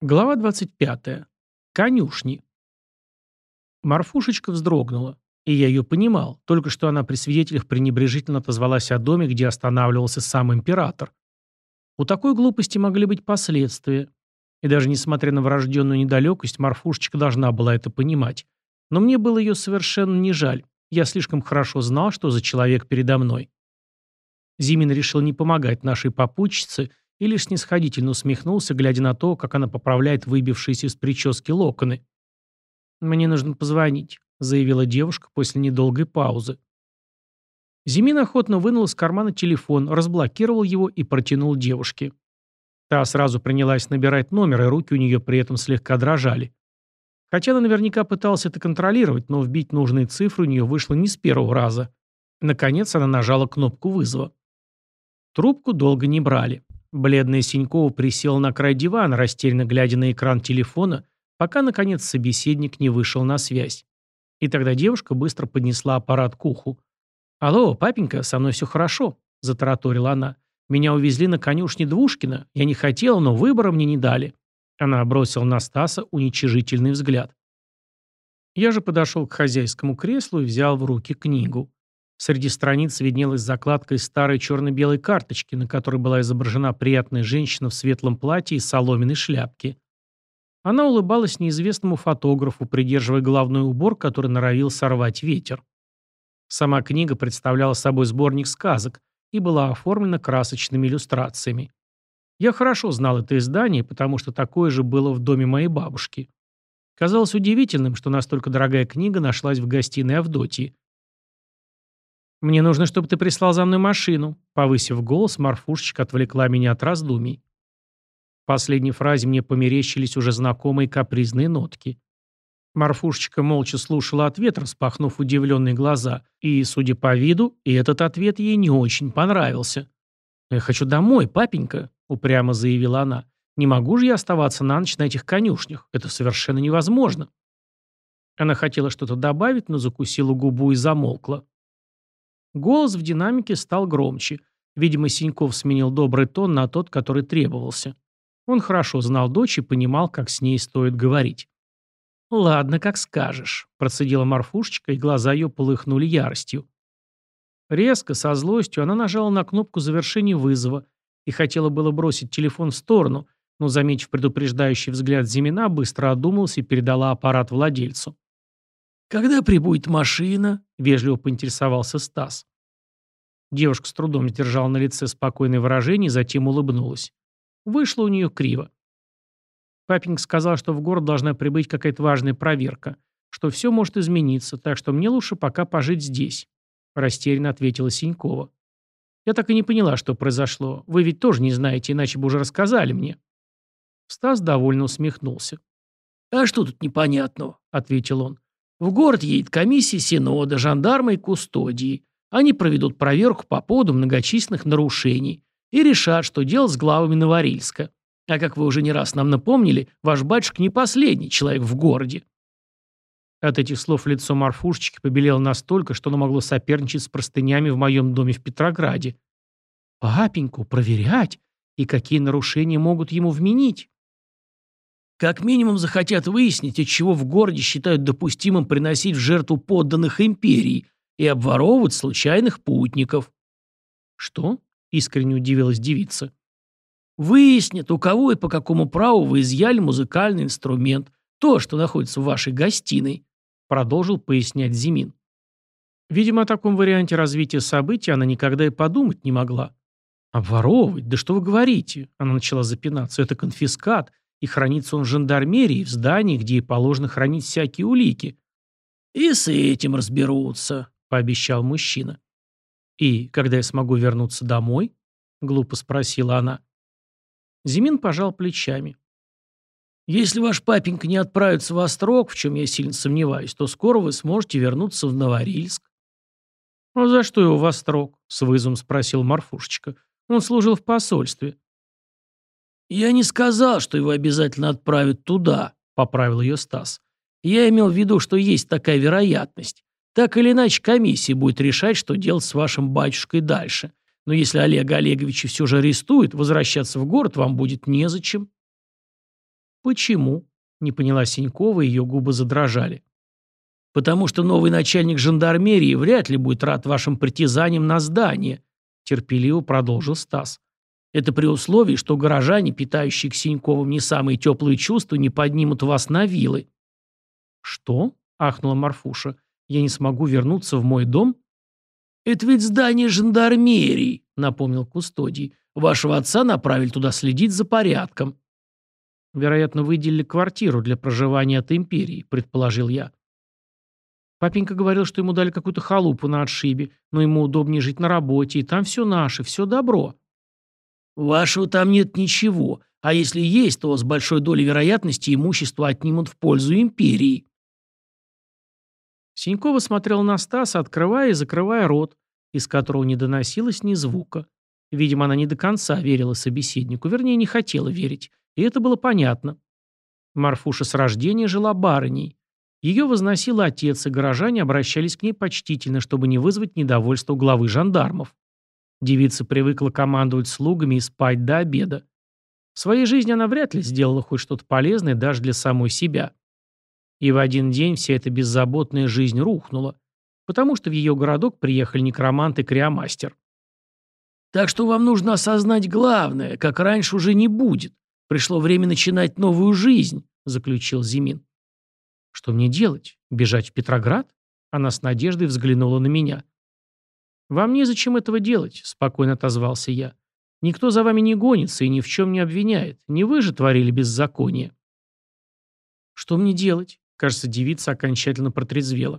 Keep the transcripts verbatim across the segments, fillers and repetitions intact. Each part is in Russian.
Глава двадцать пятая. Конюшни. Марфушечка вздрогнула. И я ее понимал. Только что она при свидетелях пренебрежительно отозвалась о доме, где останавливался сам император. У такой глупости могли быть последствия. И даже несмотря на врожденную недалекость, Марфушечка должна была это понимать. Но мне было ее совершенно не жаль. Я слишком хорошо знал, что за человек передо мной. Зимин решил не помогать нашей попутчице и лишь снисходительно усмехнулся, глядя на то, как она поправляет выбившиеся из прически локоны. «Мне нужно позвонить», — заявила девушка после недолгой паузы. Зимин охотно вынул из кармана телефон, разблокировал его и протянул девушке. Та сразу принялась набирать номер, и руки у нее при этом слегка дрожали. Хотя она наверняка пыталась это контролировать, но вбить нужные цифры у нее вышло не с первого раза. Наконец она нажала кнопку вызова. Трубку долго не брали. Бледная Синькова присела на край дивана, растерянно глядя на экран телефона, пока, наконец, собеседник не вышел на связь. И тогда девушка быстро поднесла аппарат к уху. «Алло, папенька, со мной все хорошо», — затараторила она. «Меня увезли на конюшне Двушкина. Я не хотела, но выбора мне не дали». Она бросила на Стаса уничижительный взгляд. Я же подошел к хозяйскому креслу и взял в руки книгу. Среди страниц виднелась закладка из старой черно-белой карточки, на которой была изображена приятная женщина в светлом платье и соломенной шляпке. Она улыбалась неизвестному фотографу, придерживая головной убор, который норовил сорвать ветер. Сама книга представляла собой сборник сказок и была оформлена красочными иллюстрациями. Я хорошо знал это издание, потому что такое же было в доме моей бабушки. Казалось удивительным, что настолько дорогая книга нашлась в гостиной Авдотьи. «Мне нужно, чтобы ты прислал за мной машину», — повысив голос, Марфушечка отвлекла меня от раздумий. В последней фразе мне померещились уже знакомые капризные нотки. Марфушечка молча слушала ответ, распахнув удивленные глаза, и, судя по виду, и этот ответ ей не очень понравился. «Я хочу домой, папенька», — упрямо заявила она. «Не могу же я оставаться на ночь на этих конюшнях. Это совершенно невозможно». Она хотела что-то добавить, но закусила губу и замолкла. Голос в динамике стал громче. Видимо, Синьков сменил добрый тон на тот, который требовался. Он хорошо знал дочь и понимал, как с ней стоит говорить. «Ладно, как скажешь», – процедила Марфушечка, и глаза ее полыхнули яростью. Резко, со злостью, она нажала на кнопку завершения вызова и хотела было бросить телефон в сторону, но, заметив предупреждающий взгляд Зимина, быстро одумалась и передала аппарат владельцу. «Когда прибудет машина?» – вежливо поинтересовался Стас. Девушка с трудом сдержала на лице спокойное выражение и затем улыбнулась. Вышло у нее криво. Папенька сказал, что в город должна прибыть какая-то важная проверка, что все может измениться, так что мне лучше пока пожить здесь», – растерянно ответила Синькова. «Я так и не поняла, что произошло. Вы ведь тоже не знаете, иначе бы уже рассказали мне». Стас довольно усмехнулся. «А что тут непонятного?» – ответил он. «В город едет комиссия Синода, жандармы и кустодии. Они проведут проверку по поводу многочисленных нарушений и решат, что делать с главами Новорильска. А как вы уже не раз нам напомнили, ваш батюшка не последний человек в городе». От этих слов лицо Марфушечки побелело настолько, что оно могло соперничать с простынями в моем доме в Петрограде. «Папеньку проверять? И какие нарушения могут ему вменить?» «Как минимум захотят выяснить, от чего в городе считают допустимым приносить в жертву подданных империи и обворовывать случайных путников». «Что?» — искренне удивилась девица. «Выяснят, у кого и по какому праву вы изъяли музыкальный инструмент, то, что находится в вашей гостиной», — продолжил пояснять Зимин. Видимо, о таком варианте развития событий она никогда и подумать не могла. «Обворовывать? Да что вы говорите?» — она начала запинаться. «Это конфискат, и хранится он в жандармерии, в здании, где и положено хранить всякие улики». «И с этим разберутся», — пообещал мужчина. «И когда я смогу вернуться домой?» — глупо спросила она. Зимин пожал плечами. «Если ваш папенька не отправится в Острог, в чем я сильно сомневаюсь, то скоро вы сможете вернуться в Новорильск». «А за что его в Острог?» — с вызовом спросил Марфушечка. «Он служил в посольстве». «Я не сказал, что его обязательно отправят туда», — поправил ее Стас. «Я имел в виду, что есть такая вероятность. Так или иначе, комиссия будет решать, что делать с вашим батюшкой дальше. Но если Олега Олеговича все же арестуют, возвращаться в город вам будет незачем». «Почему?» — не поняла Синькова, и ее губы задрожали. «Потому что новый начальник жандармерии вряд ли будет рад вашим притязаниям на здание», — терпеливо продолжил Стас. «Это при условии, что горожане, питающие к Синьковым не самые теплые чувства, не поднимут вас на вилы». «Что?» — ахнула Марфуша. «Я не смогу вернуться в мой дом?» «Это ведь здание жандармерии», — напомнил Кустодий. «Вашего отца направили туда следить за порядком». «Вероятно, выделили квартиру для проживания от империи», — предположил я. Папенька говорил, что ему дали какую-то халупу на отшибе, но ему удобнее жить на работе, и там все наше, все добро. «Вашего там нет ничего, а если есть, то с большой долей вероятности имущество отнимут в пользу империи». Синькова смотрел на Стаса, открывая и закрывая рот, из которого не доносилось ни звука. Видимо, она не до конца верила собеседнику, вернее, не хотела верить, и это было понятно. Марфуша с рождения жила барыней. Ее возносил отец, и горожане обращались к ней почтительно, чтобы не вызвать недовольство главы жандармов. Девица привыкла командовать слугами и спать до обеда. В своей жизни она вряд ли сделала хоть что-то полезное даже для самой себя. И в один день вся эта беззаботная жизнь рухнула, потому что в ее городок приехали некромант и криомастер. «Так что вам нужно осознать главное, как раньше уже не будет. Пришло время начинать новую жизнь», — заключил Зимин. «Что мне делать? Бежать в Петроград?» Она с надеждой взглянула на меня. «Вам незачем этого делать», — спокойно отозвался я. «Никто за вами не гонится и ни в чем не обвиняет. Не вы же творили беззаконие». «Что мне делать?» Кажется, девица окончательно протрезвела.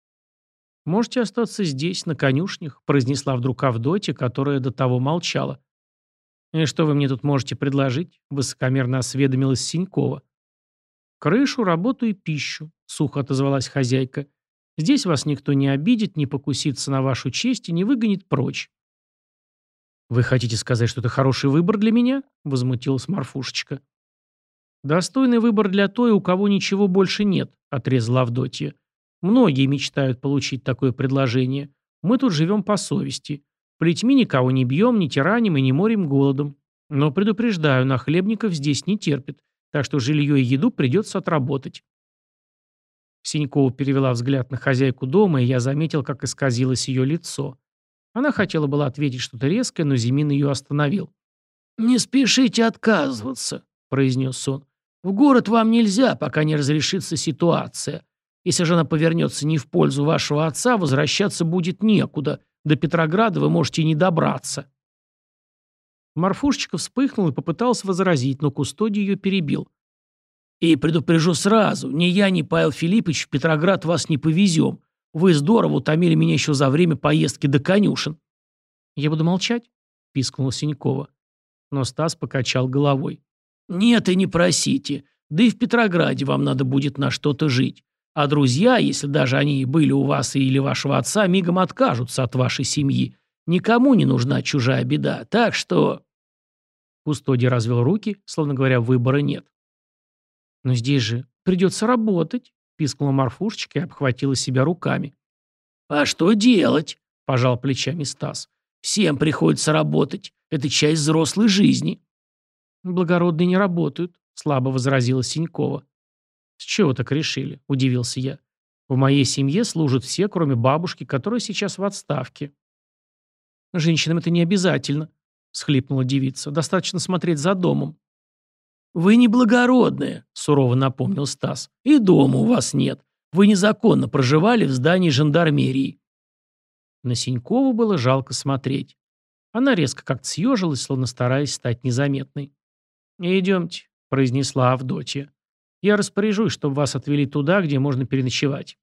«Можете остаться здесь, на конюшнях», — произнесла вдруг Авдотья, которая до того молчала. «И что вы мне тут можете предложить?» — высокомерно осведомилась Синькова. «Крышу, работу и пищу», — сухо отозвалась хозяйка. «Здесь вас никто не обидит, не покусится на вашу честь и не выгонит прочь». «Вы хотите сказать, что это хороший выбор для меня?» — возмутилась Марфушечка. «Достойный выбор для той, у кого ничего больше нет», — отрезала Авдотья. «Многие мечтают получить такое предложение. Мы тут живем по совести. Плетьми никого не бьем, не тираним и не морим голодом. Но предупреждаю, нахлебников здесь не терпят, так что жилье и еду придется отработать». Синькова перевела взгляд на хозяйку дома, и я заметил, как исказилось ее лицо. Она хотела было ответить что-то резкое, но Зимин ее остановил. «Не спешите отказываться», — произнес он. «В город вам нельзя, пока не разрешится ситуация. Если же она повернется не в пользу вашего отца, возвращаться будет некуда. До Петрограда вы можете и не добраться». Марфушечка вспыхнул и попытался возразить, но Кустодий ее перебил. «И предупрежу сразу, ни я, ни Павел Филиппович в Петроград вас не повезем. Вы здорово утомили меня еще за время поездки до конюшен». «Я буду молчать?» — пискнула Синькова. Но Стас покачал головой. «Нет, и не просите. Да и в Петрограде вам надо будет на что-то жить. А друзья, если даже они и были у вас или вашего отца, мигом откажутся от вашей семьи. Никому не нужна чужая беда. Так что...» Кустодий развел руки, словно говоря, выбора нет. «Но здесь же придется работать», — пискнула Марфушечка и обхватила себя руками. «А что делать?» — пожал плечами Стас. «Всем приходится работать. Это часть взрослой жизни». «Благородные не работают», — слабо возразила Синькова. «С чего так решили?» — удивился я. «В моей семье служат все, кроме бабушки, которая сейчас в отставке». «Женщинам это не обязательно», — схлипнула девица. «Достаточно смотреть за домом». «Вы не благородная», — сурово напомнил Стас. «И дома у вас нет. Вы незаконно проживали в здании жандармерии». На Синькову было жалко смотреть. Она резко как-то съежилась, словно стараясь стать незаметной. «Идемте», — произнесла Авдотья. «Я распоряжусь, чтобы вас отвели туда, где можно переночевать».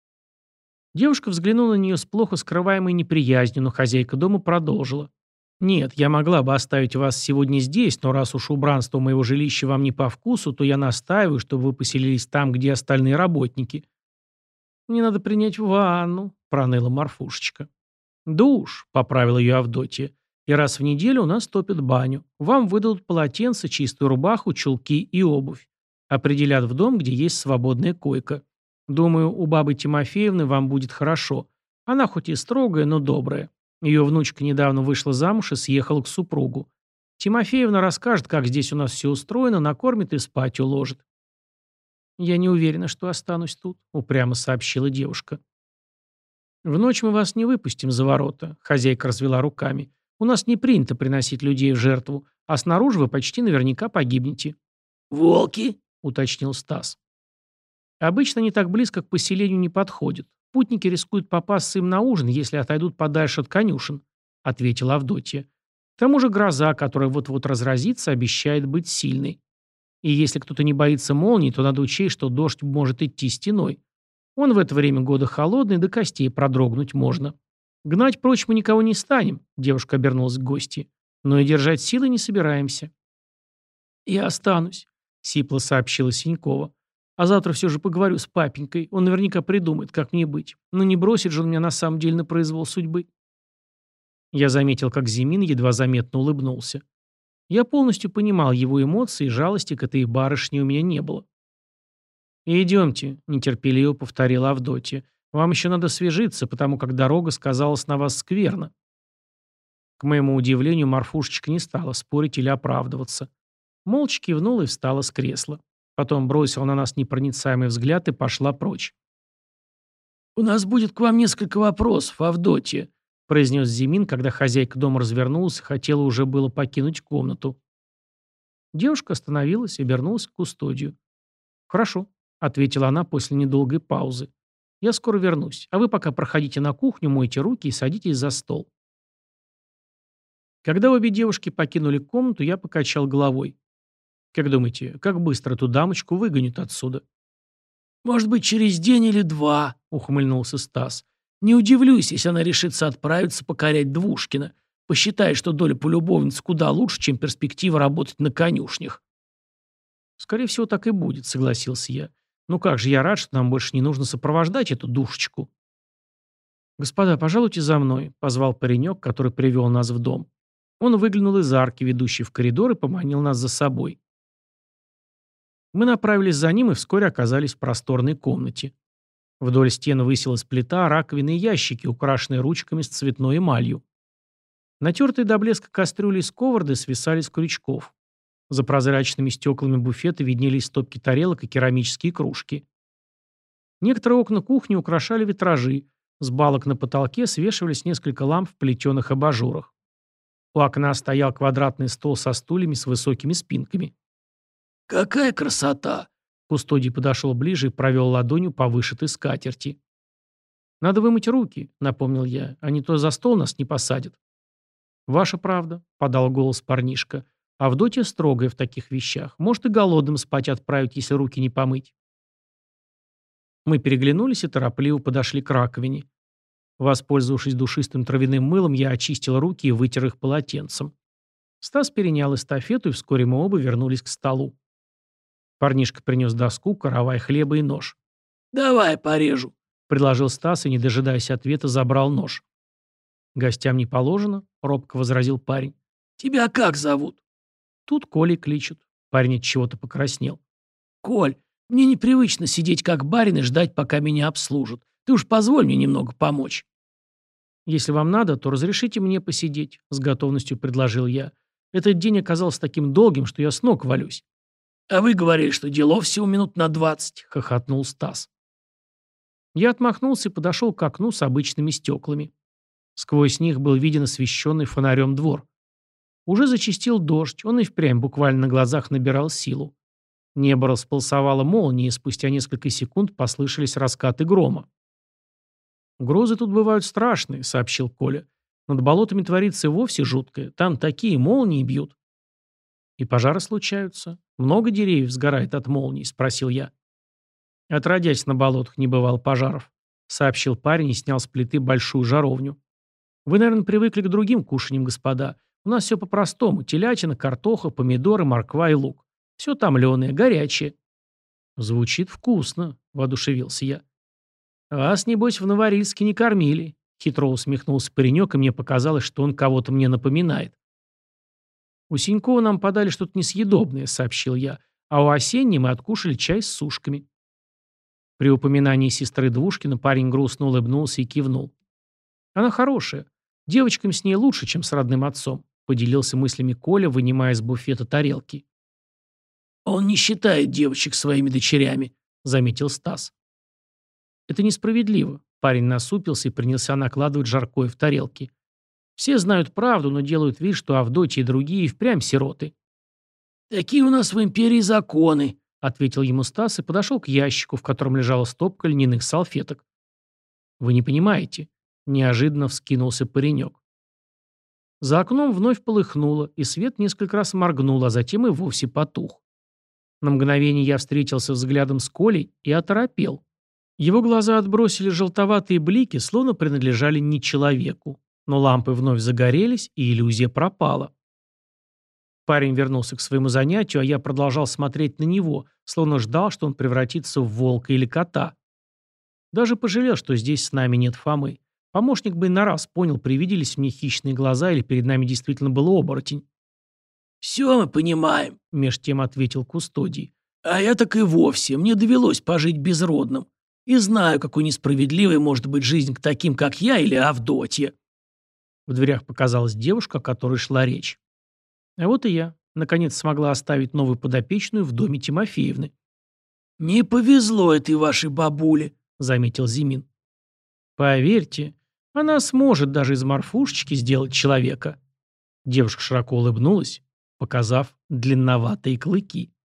Девушка взглянула на нее с плохо скрываемой неприязнью, но хозяйка дома продолжила. «Нет, я могла бы оставить вас сегодня здесь, но раз уж убранство моего жилища вам не по вкусу, то я настаиваю, чтобы вы поселились там, где остальные работники». «Мне надо принять ванну», — проныла Марфушечка. «Душ», — поправила ее Авдотья. «И раз в неделю у нас топят баню. Вам выдадут полотенце, чистую рубаху, чулки и обувь. Определят в дом, где есть свободная койка. Думаю, у бабы Тимофеевны вам будет хорошо. Она хоть и строгая, но добрая. Ее внучка недавно вышла замуж и съехала к супругу. Тимофеевна расскажет, как здесь у нас все устроено, накормит и спать уложит. «Я не уверена, что останусь тут», — упрямо сообщила девушка. «В ночь мы вас не выпустим за ворота», — хозяйка развела руками. «У нас не принято приносить людей в жертву, а снаружи вы почти наверняка погибнете». «Волки?» — уточнил Стас. «Обычно они так близко к поселению не подходят. Путники рискуют попасться им на ужин, если отойдут подальше от конюшен», — ответила Авдотья. «К тому же гроза, которая вот-вот разразится, обещает быть сильной. И если кто-то не боится молнии, то надо учесть, что дождь может идти стеной. Он в это время года холодный, до костей продрогнуть можно. Гнать прочь мы никого не станем», — девушка обернулась к гости. «Но и держать силы не собираемся». «Я останусь», — сипло сообщила Синькова. «А завтра все же поговорю с папенькой. Он наверняка придумает, как мне быть. Но не бросит же он меня на самом деле на произвол судьбы». Я заметил, как Зимин едва заметно улыбнулся. Я полностью понимал его эмоции, и жалости к этой барышне у меня не было. «Идемте», — нетерпеливо повторила Авдотья. «Вам еще надо свежиться, потому как дорога сказалась на вас скверно». К моему удивлению, Марфушечка не стала спорить или оправдываться. Молча кивнула и встала с кресла. Потом бросила на нас непроницаемый взгляд и пошла прочь. «У нас будет к вам несколько вопросов, Авдотья», — произнес Зимин, когда хозяйка дома развернулась и хотела уже было покинуть комнату. Девушка остановилась и обернулась к кустодию. «Хорошо», — ответила она после недолгой паузы. «Я скоро вернусь, а вы пока проходите на кухню, мойте руки и садитесь за стол». Когда обе девушки покинули комнату, я покачал головой. «Как думаете, как быстро эту дамочку выгонят отсюда?» «Может быть, через день или два», — ухмыльнулся Стас. «Не удивлюсь, если она решится отправиться покорять Двушкина. Посчитает, что доля полюбовниц куда лучше, чем перспектива работать на конюшнях». «Скорее всего, так и будет», — согласился я. «Ну как же, я рад, что нам больше не нужно сопровождать эту душечку». «Господа, пожалуйте за мной», — позвал паренек, который привел нас в дом. Он выглянул из арки, ведущей в коридор, и поманил нас за собой. Мы направились за ним и вскоре оказались в просторной комнате. Вдоль стен высилась плита, раковины и ящики, украшенные ручками с цветной эмалью. Натертые до блеска кастрюли и сковороды свисали с крючков. За прозрачными стеклами буфета виднелись стопки тарелок и керамические кружки. Некоторые окна кухни украшали витражи. С балок на потолке свешивались несколько ламп в плетеных абажурах. У окна стоял квадратный стол со стульями с высокими спинками. «Какая красота!» Кустодий подошел ближе и провел ладонью по вышитой скатерти. «Надо вымыть руки», — напомнил я, — «а не то за стол нас не посадят». «Ваша правда», — подал голос парнишка. «Авдотья строгая в таких вещах. Может и голодным спать отправить, если руки не помыть». Мы переглянулись и торопливо подошли к раковине. Воспользовавшись душистым травяным мылом, я очистил руки и вытер их полотенцем. Стас перенял эстафету, и вскоре мы оба вернулись к столу. Парнишка принес доску, каравай хлеба и нож. «Давай порежу», — предложил Стас и, не дожидаясь ответа, забрал нож. «Гостям не положено», — робко возразил парень. «Тебя как зовут?» «Тут Колей кличут». Парень от чего-то покраснел. «Коль, мне непривычно сидеть как барин и ждать, пока меня обслужат. Ты уж позволь мне немного помочь». «Если вам надо, то разрешите мне посидеть», — с готовностью предложил я. «Этот день оказался таким долгим, что я с ног валюсь». «А вы говорили, что делов всего минут на двадцать», — хохотнул Стас. Я отмахнулся и подошел к окну с обычными стеклами. Сквозь них был виден освещенный фонарем двор. Уже зачастил дождь, он и впрямь буквально на глазах набирал силу. Небо располосовало молнией, и спустя несколько секунд послышались раскаты грома. «Грозы тут бывают страшные», — сообщил Коля. «Над болотами творится и вовсе жуткое. Там такие молнии бьют». «И пожары случаются. Много деревьев сгорает от молний?» — спросил я. «Отродясь на болотах не бывало пожаров», — сообщил парень и снял с плиты большую жаровню. «Вы, наверное, привыкли к другим кушаньям, господа. У нас все по-простому. Телятина, картоха, помидоры, морква и лук. Все томленое, горячее». «Звучит вкусно», — воодушевился я. «Вас, небось, в Новорильске не кормили», — хитро усмехнулся паренек, и мне показалось, что он кого-то мне напоминает. «У Синькова нам подали что-то несъедобное», — сообщил я, «а у Осенней мы откушали чай с сушками». При упоминании сестры Двушкина парень грустно улыбнулся и кивнул. «Она хорошая. Девочкам с ней лучше, чем с родным отцом», — поделился мыслями Коля, вынимая из буфета тарелки. «Он не считает девочек своими дочерями», — заметил Стас. «Это несправедливо». Парень насупился и принялся накладывать жаркое в тарелки. «Все знают правду, но делают вид, что Авдотья и другие впрямь сироты». «Такие у нас в империи законы», — ответил ему Стас и подошел к ящику, в котором лежала стопка льняных салфеток. «Вы не понимаете», — неожиданно вскинулся паренек. За окном вновь полыхнуло, и свет несколько раз моргнул, а затем и вовсе потух. На мгновение я встретился взглядом с Колей и оторопел. Его глаза отбросили желтоватые блики, словно принадлежали не человеку. Но лампы вновь загорелись, и иллюзия пропала. Парень вернулся к своему занятию, а я продолжал смотреть на него, словно ждал, что он превратится в волка или кота. Даже пожалел, что здесь с нами нет Фомы. Помощник бы и на раз понял, привиделись мне хищные глаза или перед нами действительно был оборотень. «Все мы понимаем», — меж тем ответил Кустодий. «А я так и вовсе. Мне довелось пожить безродным. И знаю, какой несправедливой может быть жизнь к таким, как я или Авдотья». В дверях показалась девушка, о которой шла речь. А вот и я. Наконец смогла оставить новую подопечную в доме Тимофеевны. «Не повезло этой вашей бабуле», — заметил Зимин. «Поверьте, она сможет даже из морфушечки сделать человека». Девушка широко улыбнулась, показав длинноватые клыки.